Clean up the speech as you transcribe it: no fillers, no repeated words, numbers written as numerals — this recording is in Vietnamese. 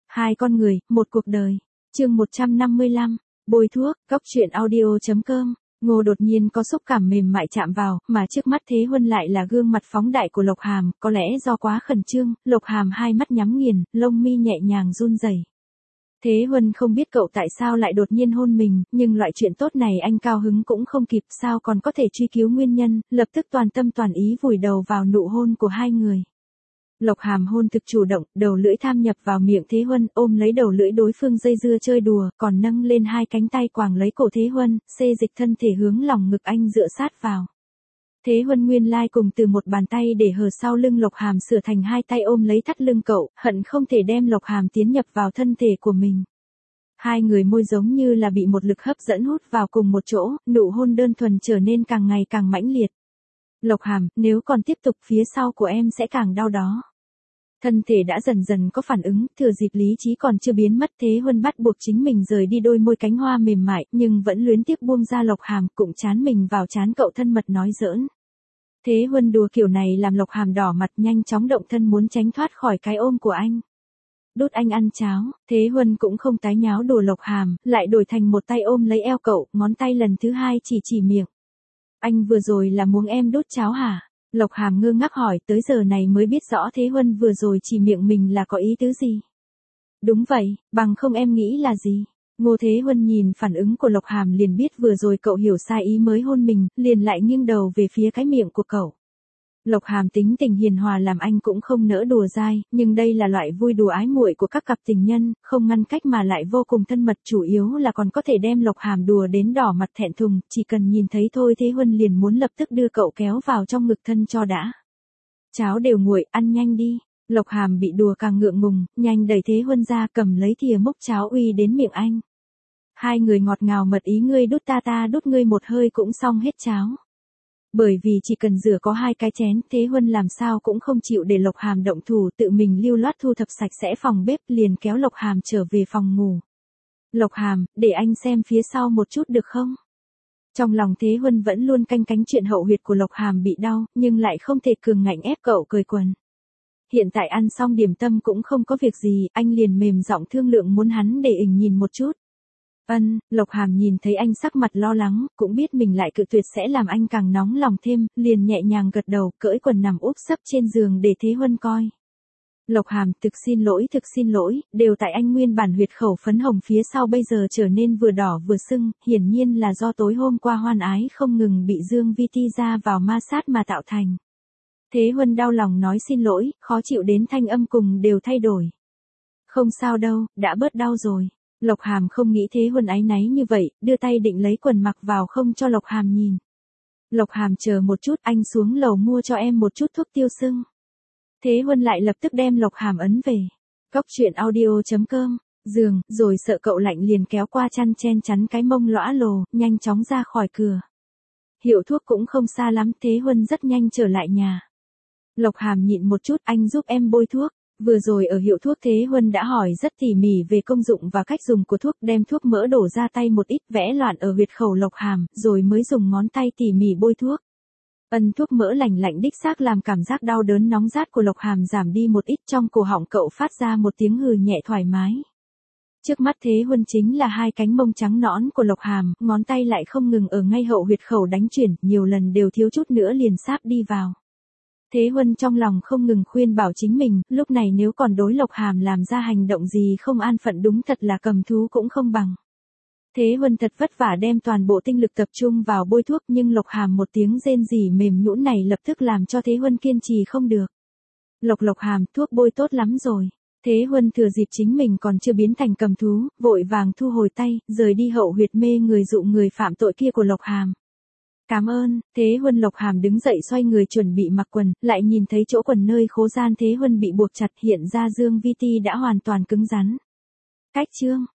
Hai con người, một cuộc đời. Chương 155. Bôi thuốc, Cóc truyện audio.com. Ngô đột nhiên có xúc cảm mềm mại chạm vào, mà trước mắt Thế Huân lại là gương mặt phóng đại của Lộc Hàm, có lẽ do quá khẩn trương, Lộc Hàm hai mắt nhắm nghiền, lông mi nhẹ nhàng run rẩy. Thế Huân không biết cậu tại sao lại đột nhiên hôn mình, nhưng loại chuyện tốt này anh cao hứng cũng không kịp, sao còn có thể truy cứu nguyên nhân, lập tức toàn tâm toàn ý vùi đầu vào nụ hôn của hai người. Lộc Hàm hôn thực chủ động, đầu lưỡi tham nhập vào miệng Thế Huân, ôm lấy đầu lưỡi đối phương dây dưa chơi đùa, còn nâng lên hai cánh tay quàng lấy cổ Thế Huân, xê dịch thân thể hướng lòng ngực anh dựa sát vào. Thế Huân nguyên lai cùng từ một bàn tay để hở sau lưng Lộc Hàm sửa thành hai tay ôm lấy thắt lưng cậu, hận không thể đem Lộc Hàm tiến nhập vào thân thể của mình. Hai người môi giống như là bị một lực hấp dẫn hút vào cùng một chỗ, nụ hôn đơn thuần trở nên càng ngày càng mãnh liệt. Lộc Hàm, nếu còn tiếp tục phía sau của em sẽ càng đau đó. Thân thể đã dần dần có phản ứng, thừa dịp lý trí còn chưa biến mất Thế Huân bắt buộc chính mình rời đi đôi môi cánh hoa mềm mại, nhưng vẫn luyến tiếc buông ra Lộc Hàm, cụng chán mình vào chán cậu thân mật nói giỡn. Thế Huân đùa kiểu này làm Lộc Hàm đỏ mặt nhanh chóng động thân muốn tránh thoát khỏi cái ôm của anh. Đút anh ăn cháo, Thế Huân cũng không tái nháo đùa Lộc Hàm, lại đổi thành một tay ôm lấy eo cậu, ngón tay lần thứ hai chỉ miệng. Anh vừa rồi là muốn em đút cháo hả? Lộc Hàm ngơ ngác hỏi, tới giờ này mới biết rõ Thế Huân vừa rồi chỉ miệng mình là có ý tứ gì. Đúng vậy, bằng không em nghĩ là gì? Ngô Thế Huân nhìn phản ứng của Lộc Hàm liền biết vừa rồi cậu hiểu sai ý mới hôn mình, liền lại nghiêng đầu về phía cái miệng của cậu. Lộc Hàm tính tình hiền hòa làm anh cũng không nỡ đùa dai, nhưng đây là loại vui đùa ái muội của các cặp tình nhân, không ngăn cách mà lại vô cùng thân mật, chủ yếu là còn có thể đem Lộc Hàm đùa đến đỏ mặt thẹn thùng, chỉ cần nhìn thấy thôi Thế Huân liền muốn lập tức đưa cậu kéo vào trong ngực thân cho đã. Cháo đều nguội, ăn nhanh đi. Lộc Hàm bị đùa càng ngượng ngùng, nhanh đẩy Thế Huân ra cầm lấy thìa múc cháo uy đến miệng anh. Hai người ngọt ngào mật ý, ngươi đút ta đút ngươi, một hơi cũng xong hết cháo. Bởi vì chỉ cần rửa có hai cái chén, Thế Huân làm sao cũng không chịu để Lộc Hàm động thủ, tự mình lưu loát thu thập sạch sẽ phòng bếp, liền kéo Lộc Hàm trở về phòng ngủ. Lộc Hàm, để anh xem phía sau một chút được không? Trong lòng Thế Huân vẫn luôn canh cánh chuyện hậu huyệt của Lộc Hàm bị đau, nhưng lại không thể cường ngạnh ép cậu cởi quần. Hiện tại ăn xong điểm tâm cũng không có việc gì, anh liền mềm giọng thương lượng muốn hắn để ình nhìn một chút. Lộc Hàm nhìn thấy anh sắc mặt lo lắng, cũng biết mình lại cự tuyệt sẽ làm anh càng nóng lòng thêm, liền nhẹ nhàng gật đầu, cởi quần nằm úp sấp trên giường để Thế Huân coi. Lộc Hàm, thực xin lỗi, đều tại anh, nguyên bản huyệt khẩu phấn hồng phía sau bây giờ trở nên vừa đỏ vừa sưng, hiển nhiên là do tối hôm qua hoan ái không ngừng bị Dương Vi Ti ra vào ma sát mà tạo thành. Thế Huân đau lòng nói xin lỗi, khó chịu đến thanh âm cùng đều thay đổi. Không sao đâu, đã bớt đau rồi. Lộc Hàm không nghĩ Thế Huân áy náy như vậy, đưa tay định lấy quần mặc vào không cho Lộc Hàm nhìn. Lộc Hàm, chờ một chút, anh xuống lầu mua cho em một chút thuốc tiêu sưng. Thế Huân lại lập tức đem Lộc Hàm ấn về. Cóc truyện audio.com, giường, rồi sợ cậu lạnh liền kéo qua chăn chen chắn cái mông lõa lồ, nhanh chóng ra khỏi cửa. Hiệu thuốc cũng không xa lắm, Thế Huân rất nhanh trở lại nhà. Lộc Hàm nhịn một chút, anh giúp em bôi thuốc. Vừa rồi ở hiệu thuốc Thế Huân đã hỏi rất tỉ mỉ về công dụng và cách dùng của thuốc, đem thuốc mỡ đổ ra tay một ít, vẽ loạn ở huyệt khẩu Lộc Hàm, rồi mới dùng ngón tay tỉ mỉ bôi thuốc. Thuốc mỡ lạnh đích xác làm cảm giác đau đớn nóng rát của Lộc Hàm giảm đi một ít, trong cổ họng cậu phát ra một tiếng hừ nhẹ thoải mái. Trước mắt Thế Huân chính là hai cánh mông trắng nõn của Lộc Hàm, ngón tay lại không ngừng ở ngay hậu huyệt khẩu đánh chuyển, nhiều lần đều thiếu chút nữa liền sáp đi vào. Thế Huân trong lòng không ngừng khuyên bảo chính mình, lúc này nếu còn đối Lộc Hàm làm ra hành động gì không an phận đúng thật là cầm thú cũng không bằng. Thế Huân thật vất vả đem toàn bộ tinh lực tập trung vào bôi thuốc, nhưng Lộc Hàm một tiếng rên rỉ mềm nhũn này lập tức làm cho Thế Huân kiên trì không được. Lộc Hàm, thuốc bôi tốt lắm rồi. Thế Huân thừa dịp chính mình còn chưa biến thành cầm thú, vội vàng thu hồi tay, rời đi hậu huyệt mê người dụ người phạm tội kia của Lộc Hàm. Cảm ơn. Thế Huân. Lộc Hàm đứng dậy xoay người chuẩn bị mặc quần, lại nhìn thấy chỗ quần nơi khố gian Thế Huân bị buộc chặt, hiện ra Dương Vi Ti đã hoàn toàn cứng rắn. Cách chương